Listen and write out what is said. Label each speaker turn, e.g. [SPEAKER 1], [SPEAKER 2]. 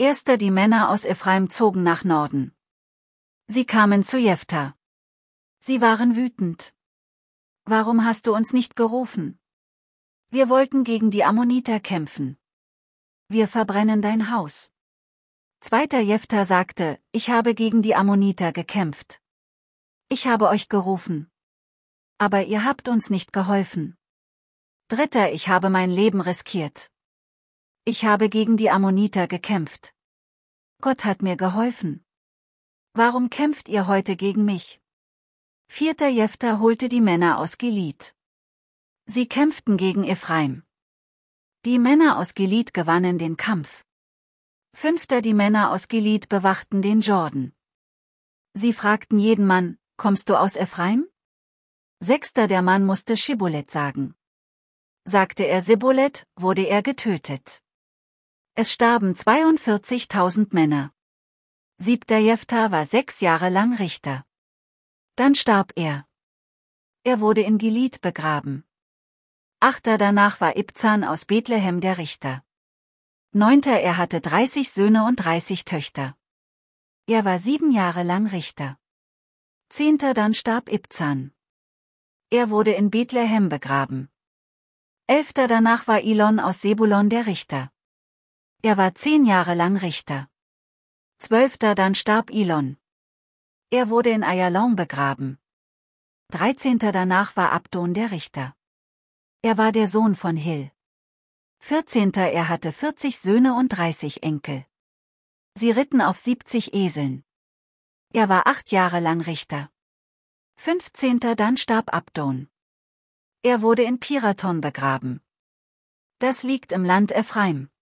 [SPEAKER 1] Erster die Männer aus Ephraim zogen nach Norden. Sie kamen zu Jephtha. Sie waren wütend. Warum hast du uns nicht gerufen? Wir wollten gegen die Ammoniter kämpfen. Wir verbrennen dein Haus. Zweiter Jephtha sagte, ich habe gegen die Ammoniter gekämpft. Ich habe euch gerufen. Aber ihr habt uns nicht geholfen. Dritter, ich habe mein Leben riskiert. Ich habe gegen die Ammoniter gekämpft. Gott hat mir geholfen. Warum kämpft ihr heute gegen mich? Vierter Jephtha holte die Männer aus Gilead. Sie kämpften gegen Ephraim. Die Männer aus Gilead gewannen den Kampf. Fünfter, die Männer aus Gilead bewachten den Jordan. Sie fragten jeden Mann, kommst du aus Ephraim? Sechster, der Mann musste Schibolet sagen. Sagte er Sibolet, wurde er getötet. Es starben 42.000 Männer. Siebter Jephtha war 6 Jahre lang Richter. Dann starb er. Er wurde in Gilead begraben. Achter, danach war Ibzan aus Bethlehem der Richter. Neunter, er hatte 30 Söhne und 30 Töchter. Er war 7 Jahre lang Richter. Zehnter, dann starb Ibzan. Er wurde in Bethlehem begraben. Elfter, danach war Elon aus Sebulon der Richter. Er war 10 Jahre lang Richter. Zwölfter, dann starb Elon. Er wurde in Ayalon begraben. 13. danach war Abdon der Richter. Er war der Sohn von Hil. 14. er hatte 40 Söhne und 30 Enkel. Sie ritten auf 70 Eseln. Er war 8 Jahre lang Richter. 15. dann starb Abdon. Er wurde in Pirathon begraben. Das liegt im Land Ephraim.